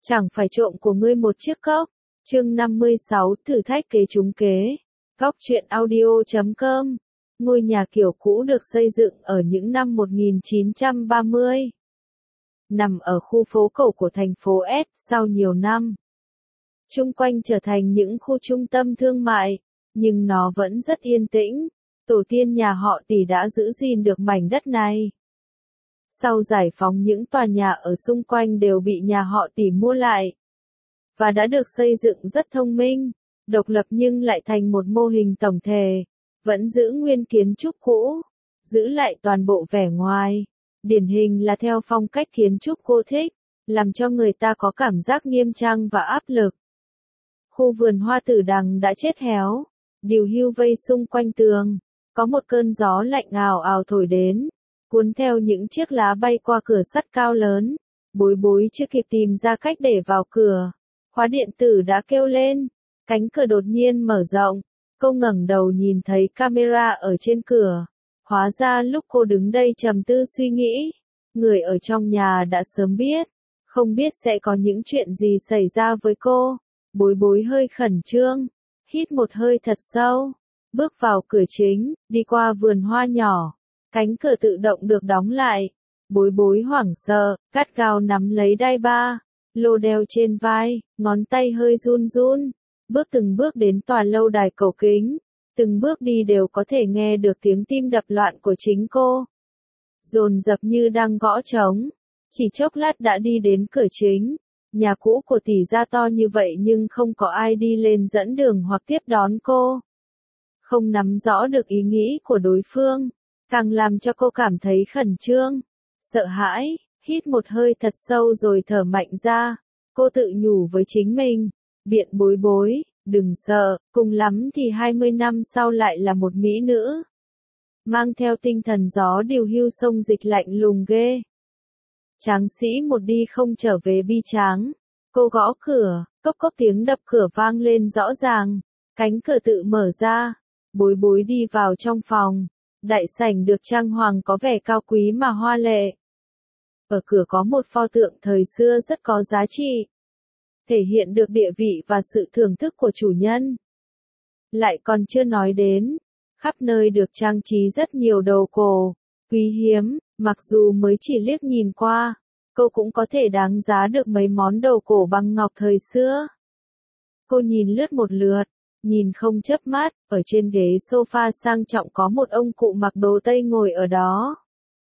Chẳng phải trộm của ngươi một chiếc cốc. Chương 56 thử thách kế trúng kế. Góc truyện audio.com. Ngôi nhà kiểu cũ được xây dựng ở những năm 1930. Nằm ở khu phố cổ của thành phố S sau nhiều năm. Chung quanh trở thành những khu trung tâm thương mại, nhưng nó vẫn rất yên tĩnh. Tổ tiên nhà họ Tỷ đã giữ gìn được mảnh đất này. Sau giải phóng những tòa nhà ở xung quanh đều bị nhà họ Tỷ mua lại. Và đã được xây dựng rất thông minh, độc lập nhưng lại thành một mô hình tổng thể, vẫn giữ nguyên kiến trúc cũ, giữ lại toàn bộ vẻ ngoài. Điển hình là theo phong cách kiến trúc Gothic, làm cho người ta có cảm giác nghiêm trang và áp lực. Khu vườn hoa tử đằng đã chết héo, điều hưu vây xung quanh tường, có một cơn gió lạnh ào ào thổi đến, cuốn theo những chiếc lá bay qua cửa sắt cao lớn. Bối chưa kịp tìm ra cách để vào cửa, khóa điện tử đã kêu lên, cánh cửa đột nhiên mở rộng, cô ngẩng đầu nhìn thấy camera ở trên cửa. Hóa ra lúc cô đứng đây trầm tư suy nghĩ, người ở trong nhà đã sớm biết, không biết sẽ có những chuyện gì xảy ra với cô. Bối hơi khẩn trương, hít một hơi thật sâu, bước vào cửa chính, đi qua vườn hoa nhỏ, cánh cửa tự động được đóng lại. Bối hoảng sợ, gắt gao nắm lấy đai ba, lô đeo trên vai, ngón tay hơi run run, từng bước đến tòa lâu đài cổ kính, từng bước đi đều có thể nghe được tiếng tim đập loạn của chính cô. Dồn dập như đang gõ trống, chỉ chốc lát đã đi đến cửa chính. Nhà cũ của Tỷ gia to như vậy nhưng không có ai đi lên dẫn đường hoặc tiếp đón cô. Không nắm rõ được ý nghĩ của đối phương, càng làm cho cô cảm thấy khẩn trương, sợ hãi, hít một hơi thật sâu rồi thở mạnh ra. Cô tự nhủ với chính mình, biện bối, đừng sợ, cùng lắm thì 20 năm sau lại là một mỹ nữ. Mang theo tinh thần gió điều hưu sông dịch lạnh lùng ghê. Tráng sĩ một đi không trở về bi tráng. Cô gõ cửa, cốc tiếng đập cửa vang lên rõ ràng. Cánh cửa tự mở ra. Bối đi vào trong phòng. Đại sảnh được trang hoàng có vẻ cao quý mà hoa lệ. Ở cửa có một pho tượng thời xưa rất có giá trị, thể hiện được địa vị và sự thưởng thức của chủ nhân. Lại còn chưa nói đến, khắp nơi được trang trí rất nhiều đồ cổ, quý hiếm, mặc dù mới chỉ liếc nhìn qua, cô cũng có thể đáng giá được mấy món đồ cổ bằng ngọc thời xưa. Cô nhìn lướt một lượt, nhìn không chớp mắt, ở trên ghế sofa sang trọng có một ông cụ mặc đồ Tây ngồi ở đó.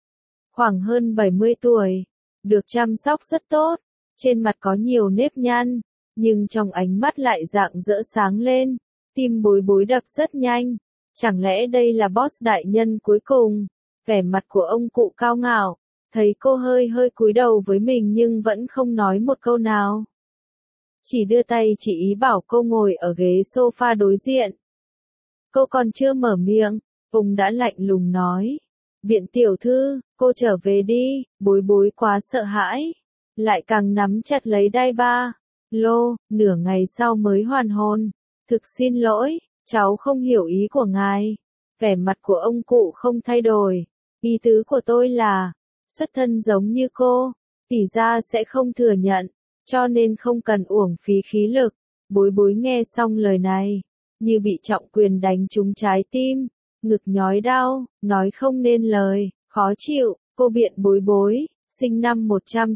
Khoảng hơn 70 tuổi, được chăm sóc rất tốt, trên mặt có nhiều nếp nhăn, nhưng trong ánh mắt lại rạng rỡ sáng lên, tim bối đập rất nhanh. Chẳng lẽ đây là boss đại nhân cuối cùng? Vẻ mặt của ông cụ cao ngạo, thấy cô hơi cúi đầu với mình nhưng vẫn không nói một câu nào. Chỉ đưa tay chỉ ý bảo cô ngồi ở ghế sofa đối diện. Cô còn chưa mở miệng, ông đã lạnh lùng nói. Biện tiểu thư, cô trở về đi. Bối quá sợ hãi, lại càng nắm chặt lấy đai ba. Nửa ngày sau mới hoàn hồn. Thực xin lỗi, cháu không hiểu ý của ngài. Vẻ mặt của ông cụ không thay đổi. Ý tứ của tôi là, xuất thân giống như cô, Tỷ gia sẽ không thừa nhận, cho nên không cần uổng phí khí lực. Bối nghe xong lời này, như bị trọng quyền đánh trúng trái tim, ngực nhói đau, nói không nên lời, khó chịu. Cô biện bối, sinh năm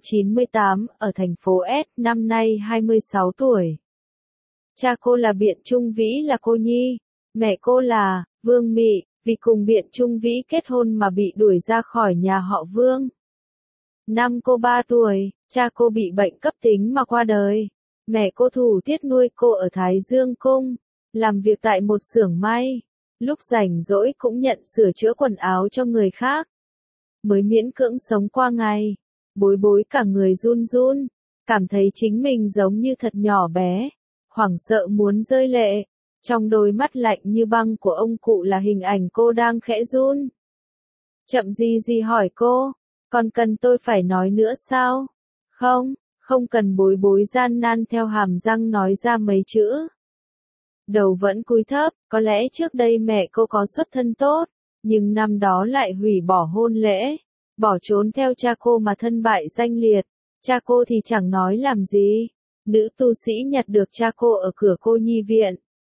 198, ở thành phố S, năm nay 26 tuổi. Cha cô là Biện Trung Vĩ là cô nhi, mẹ cô là Vương Mị, vì cùng Biện Trung Vĩ kết hôn mà bị đuổi ra khỏi nhà họ Vương. Năm cô 3 tuổi, cha cô bị bệnh cấp tính mà qua đời. Mẹ cô thủ tiết nuôi cô ở Thái Dương Cung, làm việc tại một xưởng may. Lúc rảnh rỗi cũng nhận sửa chữa quần áo cho người khác. Mới miễn cưỡng sống qua ngày. Bối cả người run run, cảm thấy chính mình giống như thật nhỏ bé, hoảng sợ muốn rơi lệ. Trong đôi mắt lạnh như băng của ông cụ là hình ảnh cô đang khẽ run. Chậm gì hỏi cô, còn cần tôi phải nói nữa sao? Không cần. Bối gian nan theo hàm răng nói ra mấy chữ. Đầu vẫn cúi thấp, có lẽ trước đây mẹ cô có xuất thân tốt, nhưng năm đó lại hủy bỏ hôn lễ, bỏ trốn theo cha cô mà thân bại danh liệt. Cha cô thì chẳng nói làm gì. Nữ tu sĩ nhặt được cha cô ở cửa cô nhi viện.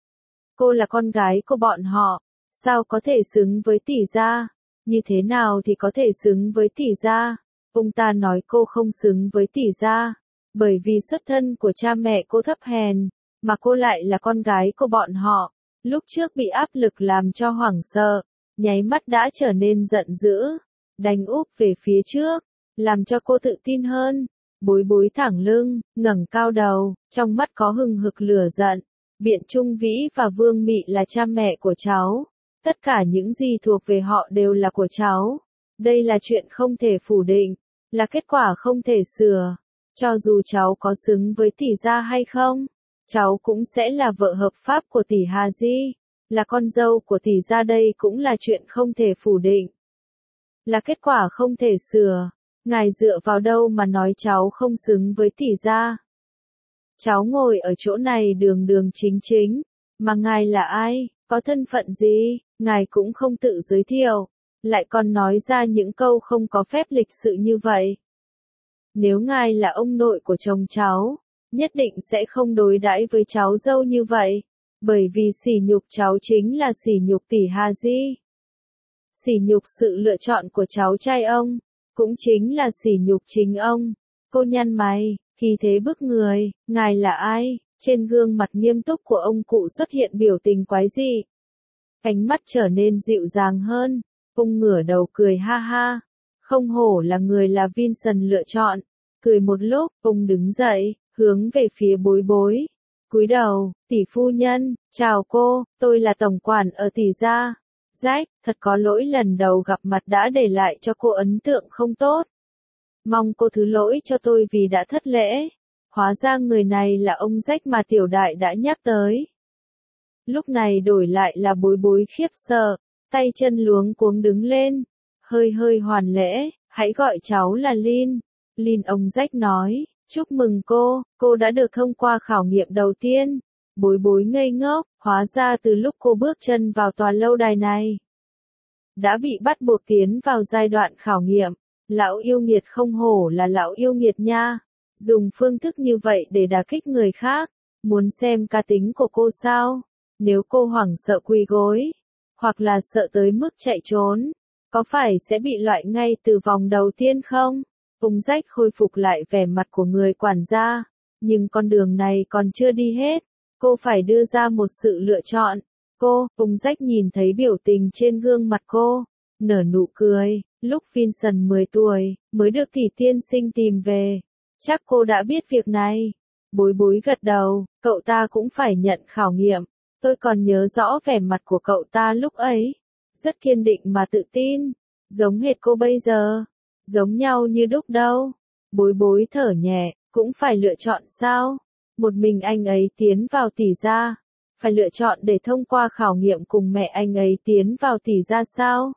Cô là con gái của bọn họ, sao có thể xứng với tỷ gia? Như thế nào thì có thể xứng với tỷ gia? Ông ta nói cô không xứng với tỷ gia, bởi vì xuất thân của cha mẹ cô thấp hèn, mà cô lại là con gái của bọn họ. Lúc trước bị áp lực làm cho hoảng sợ, nháy mắt đã trở nên giận dữ, đánh úp về phía trước, làm cho cô tự tin hơn. Bối bối thẳng lưng, ngẩng cao đầu, trong mắt có hừng hực lửa giận. Biện Trung Vĩ và Vương Mị là cha mẹ của cháu. Tất cả những gì thuộc về họ đều là của cháu. Đây là chuyện không thể phủ định, là kết quả không thể sửa. Cho dù cháu có xứng với tỷ gia hay không, cháu cũng sẽ là vợ hợp pháp của tỷ Hà Di. Là con dâu của tỷ gia, đây cũng là chuyện không thể phủ định. Là kết quả không thể sửa. Ngài dựa vào đâu mà nói cháu không xứng với tỷ gia? Cháu ngồi ở chỗ này đường đường chính chính, mà ngài là ai, có thân phận gì, ngài cũng không tự giới thiệu, lại còn nói ra những câu không có phép lịch sự như vậy. Nếu ngài là ông nội của chồng cháu, nhất định sẽ không đối đãi với cháu dâu như vậy, bởi vì sỉ nhục cháu chính là sỉ nhục tỷ Hà Di. Sỉ nhục sự lựa chọn của cháu trai ông, cũng chính là sỉ nhục chính ông. Cô nhăn mày, khí thế bức người, ngài là ai? Trên gương mặt nghiêm túc của ông cụ xuất hiện biểu tình quái dị. Ánh mắt trở nên dịu dàng hơn, ông ngửa đầu cười ha ha. Không hổ là người là Vincent lựa chọn. Cười một lúc, ông đứng dậy, hướng về phía bối bối. Cúi đầu, tỷ phu nhân, chào cô, tôi là tổng quản ở tỷ gia. Rách, thật có lỗi lần đầu gặp mặt đã để lại cho cô ấn tượng không tốt. Mong cô thứ lỗi cho tôi vì đã thất lễ. Hóa ra người này là ông Rách mà tiểu đại đã nhắc tới. Lúc này đổi lại là bối bối khiếp sợ, tay chân luống cuống đứng lên, hơi hoàn lễ, hãy gọi cháu là Lin. Lin, ông Rách nói, chúc mừng cô đã được thông qua khảo nghiệm đầu tiên. Bối bối ngây ngốc, hóa ra từ lúc cô bước chân vào tòa lâu đài này, đã bị bắt buộc tiến vào giai đoạn khảo nghiệm. Lão yêu nghiệt không hổ là lão yêu nghiệt nha. Dùng phương thức như vậy để đả kích người khác. Muốn xem cá tính của cô sao? Nếu cô hoảng sợ quỳ gối, hoặc là sợ tới mức chạy trốn, có phải sẽ bị loại ngay từ vòng đầu tiên không? Ông Rách khôi phục lại vẻ mặt của người quản gia. Nhưng con đường này còn chưa đi hết. Cô phải đưa ra một sự lựa chọn. Ông Rách nhìn thấy biểu tình trên gương mặt cô, nở nụ cười. Lúc Vincent 10 tuổi, mới được tỷ tiên sinh tìm về. Chắc cô đã biết việc này. Bối bối gật đầu, cậu ta cũng phải nhận khảo nghiệm. Tôi còn nhớ rõ vẻ mặt của cậu ta lúc ấy. Rất kiên định mà tự tin. Giống hệt cô bây giờ. Giống nhau như đúc đâu. Bối bối thở nhẹ, cũng phải lựa chọn sao? Một mình anh ấy tiến vào tỷ gia. Phải lựa chọn để thông qua khảo nghiệm cùng mẹ anh ấy tiến vào tỷ gia sao?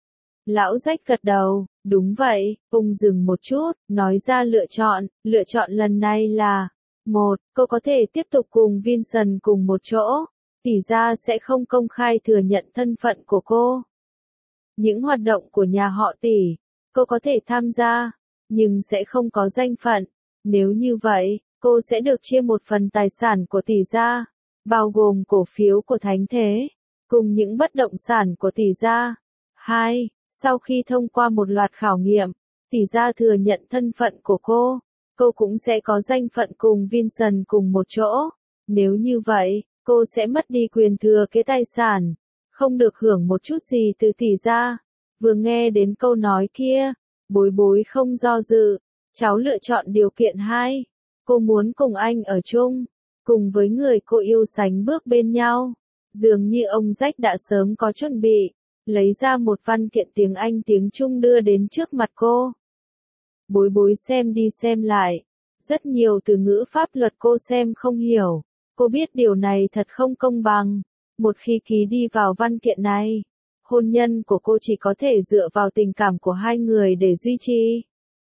Lão Rách gật đầu, đúng vậy. Ông dừng một chút, nói ra lựa chọn lần này là: 1. Cô có thể tiếp tục cùng Vincent cùng một chỗ. Tỷ gia sẽ không công khai thừa nhận thân phận của cô. Những hoạt động của nhà họ tỷ, cô có thể tham gia, nhưng sẽ không có danh phận. Nếu như vậy, cô sẽ được chia một phần tài sản của tỷ gia, bao gồm cổ phiếu của Thánh Thế, cùng những bất động sản của tỷ gia. 2. Sau khi thông qua một loạt khảo nghiệm, tỷ gia thừa nhận thân phận của cô cũng sẽ có danh phận cùng Vincent cùng một chỗ. Nếu như vậy, cô sẽ mất đi quyền thừa kế tài sản, không được hưởng một chút gì từ tỷ gia. Vừa nghe đến câu nói kia, bối bối không do dự, cháu lựa chọn điều kiện 2. Cô muốn cùng anh ở chung, cùng với người cô yêu sánh bước bên nhau. Dường như ông Rách đã sớm có chuẩn bị, lấy ra một văn kiện tiếng Anh tiếng Trung đưa đến trước mặt cô. Bối bối xem đi xem lại, rất nhiều từ ngữ pháp luật cô xem không hiểu. Cô biết điều này thật không công bằng. Một khi ký đi vào văn kiện này, hôn nhân của cô chỉ có thể dựa vào tình cảm của hai người để duy trì.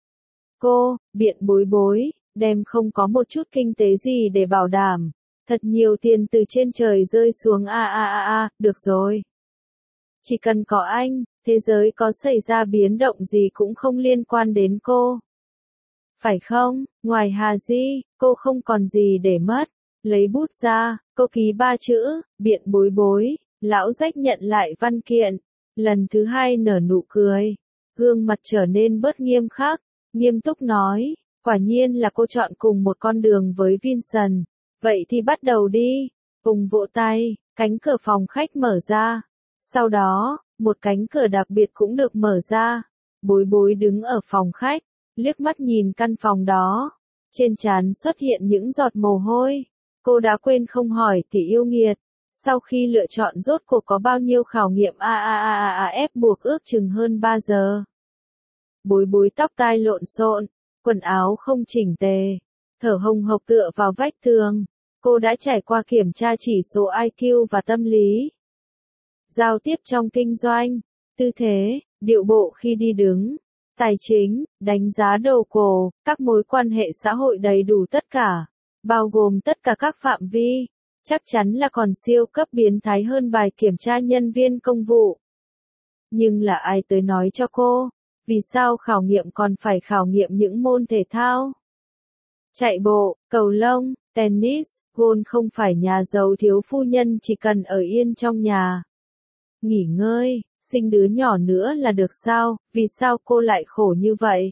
Biện bối bối, đem không có một chút kinh tế gì để bảo đảm. Thật nhiều tiền từ trên trời rơi xuống được rồi. Chỉ cần có anh, thế giới có xảy ra biến động gì cũng không liên quan đến cô. phải không? Ngoài Hà Di, cô không còn gì để mất. Lấy bút ra, cô ký 3 chữ, biện bối bối. Lão Rách nhận lại văn kiện. Lần thứ 2 nở nụ cười. Gương mặt trở nên bớt nghiêm khắc. Nghiêm túc nói, quả nhiên là cô chọn cùng một con đường với Vincent. Vậy thì bắt đầu đi. Cùng vỗ tay, cánh cửa phòng khách mở ra. Sau đó, một cánh cửa đặc biệt cũng được mở ra. Bối bối đứng ở phòng khách, liếc mắt nhìn căn phòng đó. Trên trán xuất hiện những giọt mồ hôi. Cô đã quên không hỏi tỷ yêu nghiệt. Sau khi lựa chọn rốt cuộc có bao nhiêu khảo nghiệm ép buộc ước chừng hơn 3 giờ. Bối bối tóc tai lộn xộn, quần áo không chỉnh tề, thở hồng hộc tựa vào vách tường. Cô đã trải qua kiểm tra chỉ số IQ và tâm lý. Giao tiếp trong kinh doanh, tư thế, điệu bộ khi đi đứng, tài chính, đánh giá đồ cổ, các mối quan hệ xã hội đầy đủ tất cả, bao gồm tất cả các phạm vi. Chắc chắn là còn siêu cấp biến thái hơn bài kiểm tra nhân viên công vụ. Nhưng là ai tới nói cho cô, vì sao khảo nghiệm còn phải khảo nghiệm những môn thể thao? Chạy bộ, cầu lông, tennis, golf không phải nhà giàu thiếu phu nhân chỉ cần ở yên trong nhà. Nghỉ ngơi, sinh đứa nhỏ nữa là được sao, vì sao cô lại khổ như vậy?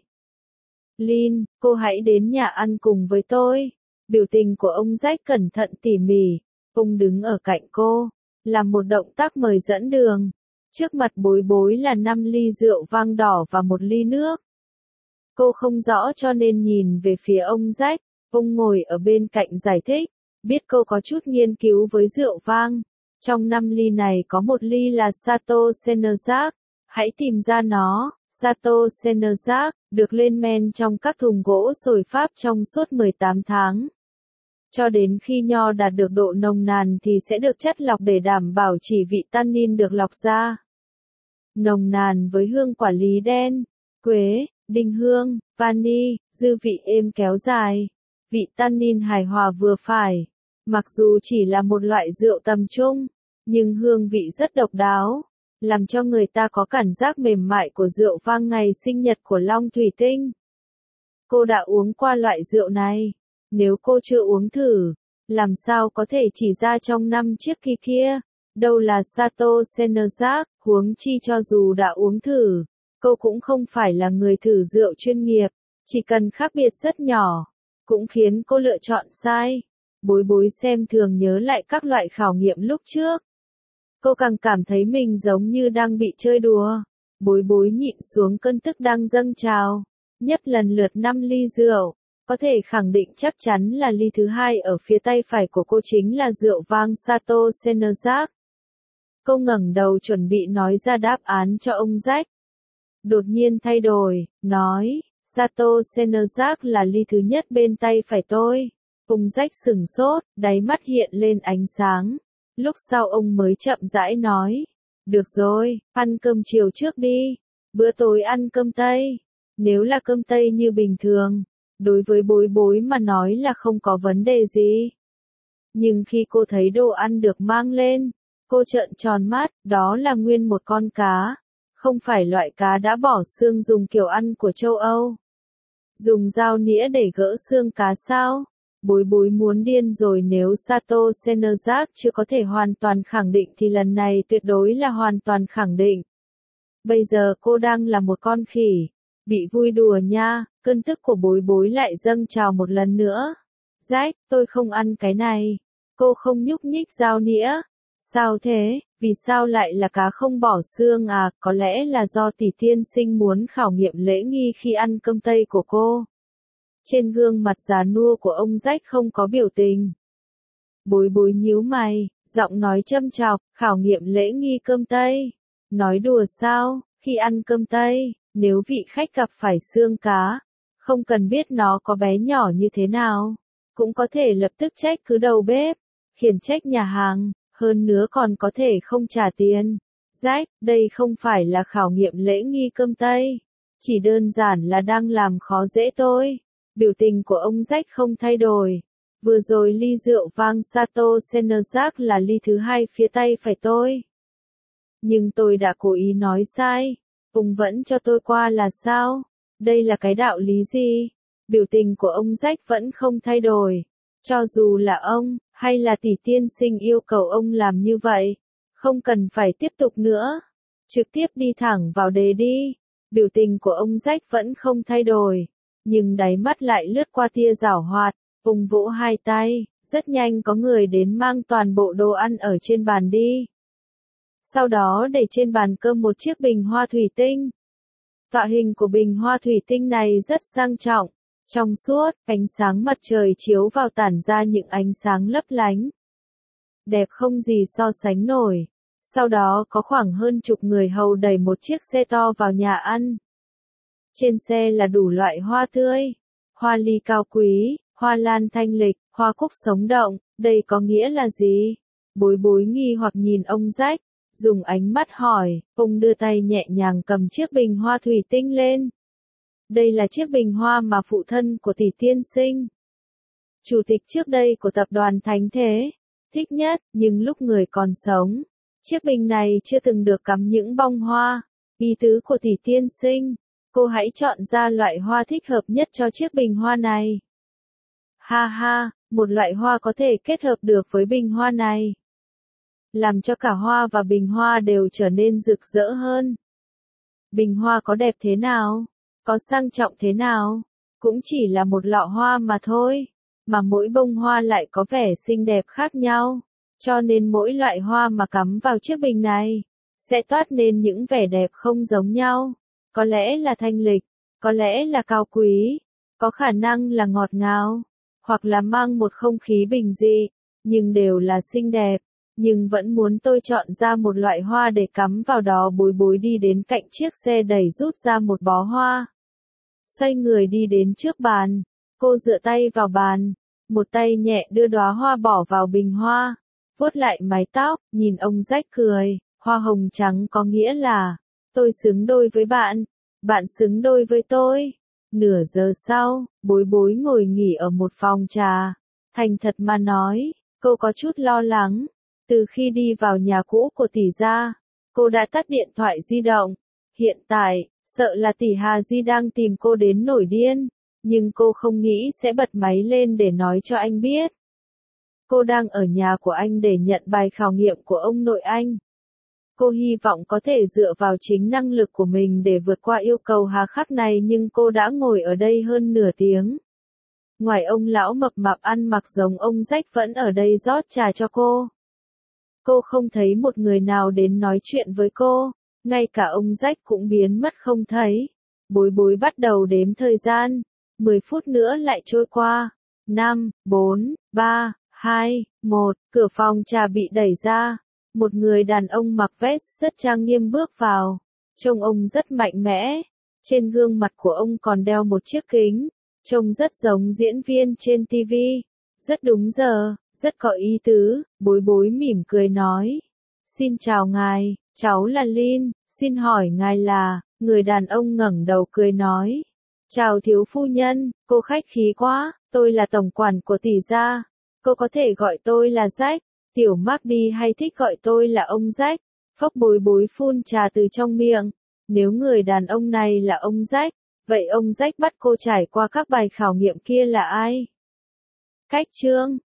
Lin, cô hãy đến nhà ăn cùng với tôi. Biểu tình của ông Jack cẩn thận tỉ mỉ. Ông đứng ở cạnh cô, làm một động tác mời dẫn đường. Trước mặt bối bối là 5 ly rượu vang đỏ và 1 ly nước. Cô không rõ cho nên nhìn về phía ông Jack. Ông ngồi ở bên cạnh giải thích. Biết cô có chút nghiên cứu với rượu vang. Trong 5 ly này có 1 ly là Sato Senozak. Hãy tìm ra nó. Sato Senozak được lên men trong các thùng gỗ sồi Pháp trong suốt 18 tháng. Cho đến khi nho đạt được độ nồng nàn thì sẽ được chất lọc để đảm bảo chỉ vị tannin được lọc ra. Nồng nàn với hương quả lý đen, quế, đinh hương, vani, dư vị êm kéo dài. Vị tannin hài hòa vừa phải. Mặc dù chỉ là một loại rượu tầm trung, nhưng hương vị rất độc đáo, làm cho người ta có cảm giác mềm mại của rượu vang ngày sinh nhật của Long Thủy Tinh. Cô đã uống qua loại rượu này. Nếu cô chưa uống thử, làm sao có thể chỉ ra trong 5 chiếc kỳ kia, đâu là Sato Senozak, huống chi cho dù đã uống thử, cô cũng không phải là người thử rượu chuyên nghiệp, chỉ cần khác biệt rất nhỏ, cũng khiến cô lựa chọn sai. Bối bối xem thường nhớ lại các loại khảo nghiệm lúc trước. Cô càng cảm thấy mình giống như đang bị chơi đùa. Bối bối nhịn xuống cơn tức đang dâng trào, nhấp lần lượt 5 ly rượu. Có thể khẳng định chắc chắn là ly thứ 2 ở phía tay phải của cô chính là rượu vang Sato Senozak. Cô ngẩng đầu chuẩn bị nói ra đáp án cho ông Jack. Đột nhiên thay đổi, nói, Sato Senozak là ly thứ nhất bên tay phải tôi. Ông Jack sửng sốt, đáy mắt hiện lên ánh sáng. Lúc sau ông mới chậm rãi nói, được rồi, ăn cơm chiều trước đi. Bữa tối ăn cơm Tây. Nếu là cơm Tây như bình thường, đối với bối bối mà nói là không có vấn đề gì. Nhưng khi cô thấy đồ ăn được mang lên, cô trợn tròn mắt, đó là nguyên một con cá. Không phải loại cá đã bỏ xương dùng kiểu ăn của châu Âu. Dùng dao nĩa để gỡ xương cá sao? Bối bối muốn điên rồi, nếu Sato Senozak chưa có thể hoàn toàn khẳng định thì lần này tuyệt đối là hoàn toàn khẳng định. Bây giờ cô đang là một con khỉ. Bị vui đùa nha, cơn tức của bối bối lại dâng trào một lần nữa. Jack, tôi không ăn cái này. Cô không nhúc nhích dao nĩa. Sao thế, vì sao lại là cá không bỏ xương à, có lẽ là do tỷ tiên sinh muốn khảo nghiệm lễ nghi khi ăn cơm Tây của cô. Trên gương mặt già nua của ông Jack không có biểu tình. Bối bối nhíu mày, giọng nói châm chọc, khảo nghiệm lễ nghi cơm Tây. Nói đùa sao, khi ăn cơm Tây, nếu vị khách gặp phải xương cá, không cần biết nó có bé nhỏ như thế nào, cũng có thể lập tức trách cứ đầu bếp, khiển trách nhà hàng, hơn nữa còn có thể không trả tiền. Jack, đây không phải là khảo nghiệm lễ nghi cơm Tây, chỉ đơn giản là đang làm khó dễ tôi. Biểu tình của ông Jack không thay đổi. Vừa rồi ly rượu vang Sato Senozak là ly thứ 2 phía tay phải tôi. Nhưng tôi đã cố ý nói sai. Ông vẫn cho tôi qua là sao? Đây là cái đạo lý gì? Biểu tình của ông Jack vẫn không thay đổi. Cho dù là ông, hay là tỷ tiên sinh yêu cầu ông làm như vậy, không cần phải tiếp tục nữa. Trực tiếp đi thẳng vào đề đi. Biểu tình của ông Jack vẫn không thay đổi, nhưng đáy mắt lại lướt qua tia giảo hoạt, ông vỗ hai tay, rất nhanh có người đến mang toàn bộ đồ ăn ở trên bàn đi. Sau đó để trên bàn cơm một chiếc bình hoa thủy tinh. Tạo hình của bình hoa thủy tinh này rất sang trọng, trong suốt, ánh sáng mặt trời chiếu vào tản ra những ánh sáng lấp lánh. Đẹp không gì so sánh nổi. Sau đó có khoảng hơn chục người hầu đẩy một chiếc xe to vào nhà ăn. Trên xe là đủ loại hoa tươi, hoa ly cao quý, hoa lan thanh lịch, hoa cúc sống động, đây có nghĩa là gì? Bối bối nghi hoặc nhìn ông Jack, dùng ánh mắt hỏi, ông đưa tay nhẹ nhàng cầm chiếc bình hoa thủy tinh lên. Đây là chiếc bình hoa mà phụ thân của tỷ tiên sinh, chủ tịch trước đây của tập đoàn Thánh Thế, thích nhất, nhưng lúc người còn sống, chiếc bình này chưa từng được cắm những bông hoa. Ý tứ của tỷ tiên sinh, cô hãy chọn ra loại hoa thích hợp nhất cho chiếc bình hoa này. Ha ha, một loại hoa có thể kết hợp được với bình hoa này, làm cho cả hoa và bình hoa đều trở nên rực rỡ hơn. Bình hoa có đẹp thế nào, có sang trọng thế nào, cũng chỉ là một lọ hoa mà thôi, mà mỗi bông hoa lại có vẻ xinh đẹp khác nhau, cho nên mỗi loại hoa mà cắm vào chiếc bình này, sẽ toát nên những vẻ đẹp không giống nhau, có lẽ là thanh lịch, có lẽ là cao quý, có khả năng là ngọt ngào, hoặc là mang một không khí bình dị, nhưng đều là xinh đẹp. Nhưng vẫn muốn tôi chọn ra một loại hoa để cắm vào đó. Bối bối đi đến cạnh chiếc xe đẩy rút ra một bó hoa. Xoay người đi đến trước bàn. Cô dựa tay vào bàn. Một tay nhẹ đưa đóa hoa bỏ vào bình hoa. Vuốt lại mái tóc, nhìn ông Jack cười. Hoa hồng trắng có nghĩa là, tôi xứng đôi với bạn. Bạn xứng đôi với tôi. Nửa giờ sau, bối bối ngồi nghỉ ở một phòng trà. Thành thật mà nói, cô có chút lo lắng. Từ khi đi vào nhà cũ của tỷ gia, cô đã tắt điện thoại di động. Hiện tại, sợ là tỷ Hà Di đang tìm cô đến nổi điên, nhưng cô không nghĩ sẽ bật máy lên để nói cho anh biết. Cô đang ở nhà của anh để nhận bài khảo nghiệm của ông nội anh. Cô hy vọng có thể dựa vào chính năng lực của mình để vượt qua yêu cầu hà khắc này, nhưng cô đã ngồi ở đây hơn nửa tiếng. Ngoài ông lão mập mạp ăn mặc giống ông Jack vẫn ở đây rót trà cho cô. Cô không thấy một người nào đến nói chuyện với cô, ngay cả ông Jack cũng biến mất không thấy. Bối bối bắt đầu đếm thời gian, 10 phút nữa lại trôi qua. 5, 4, 3, 2, 1, cửa phòng trà bị đẩy ra. Một người đàn ông mặc vest rất trang nghiêm bước vào. Trông ông rất mạnh mẽ. Trên gương mặt của ông còn đeo một chiếc kính. Trông rất giống diễn viên trên TV. Rất đúng giờ, rất có ý tứ. Bối bối mỉm cười nói. Xin chào ngài, cháu là Lin, xin hỏi ngài là... Người đàn ông ngẩng đầu cười nói. Chào thiếu phu nhân, cô khách khí quá, tôi là tổng quản của tỷ gia. Cô có thể gọi tôi là Jack. Tiểu Mark đi hay thích gọi tôi là ông Jack. Phốc bối bối phun trà từ trong miệng. Nếu người đàn ông này là ông Jack, vậy ông Jack bắt cô trải qua các bài khảo nghiệm kia là ai? Cách chương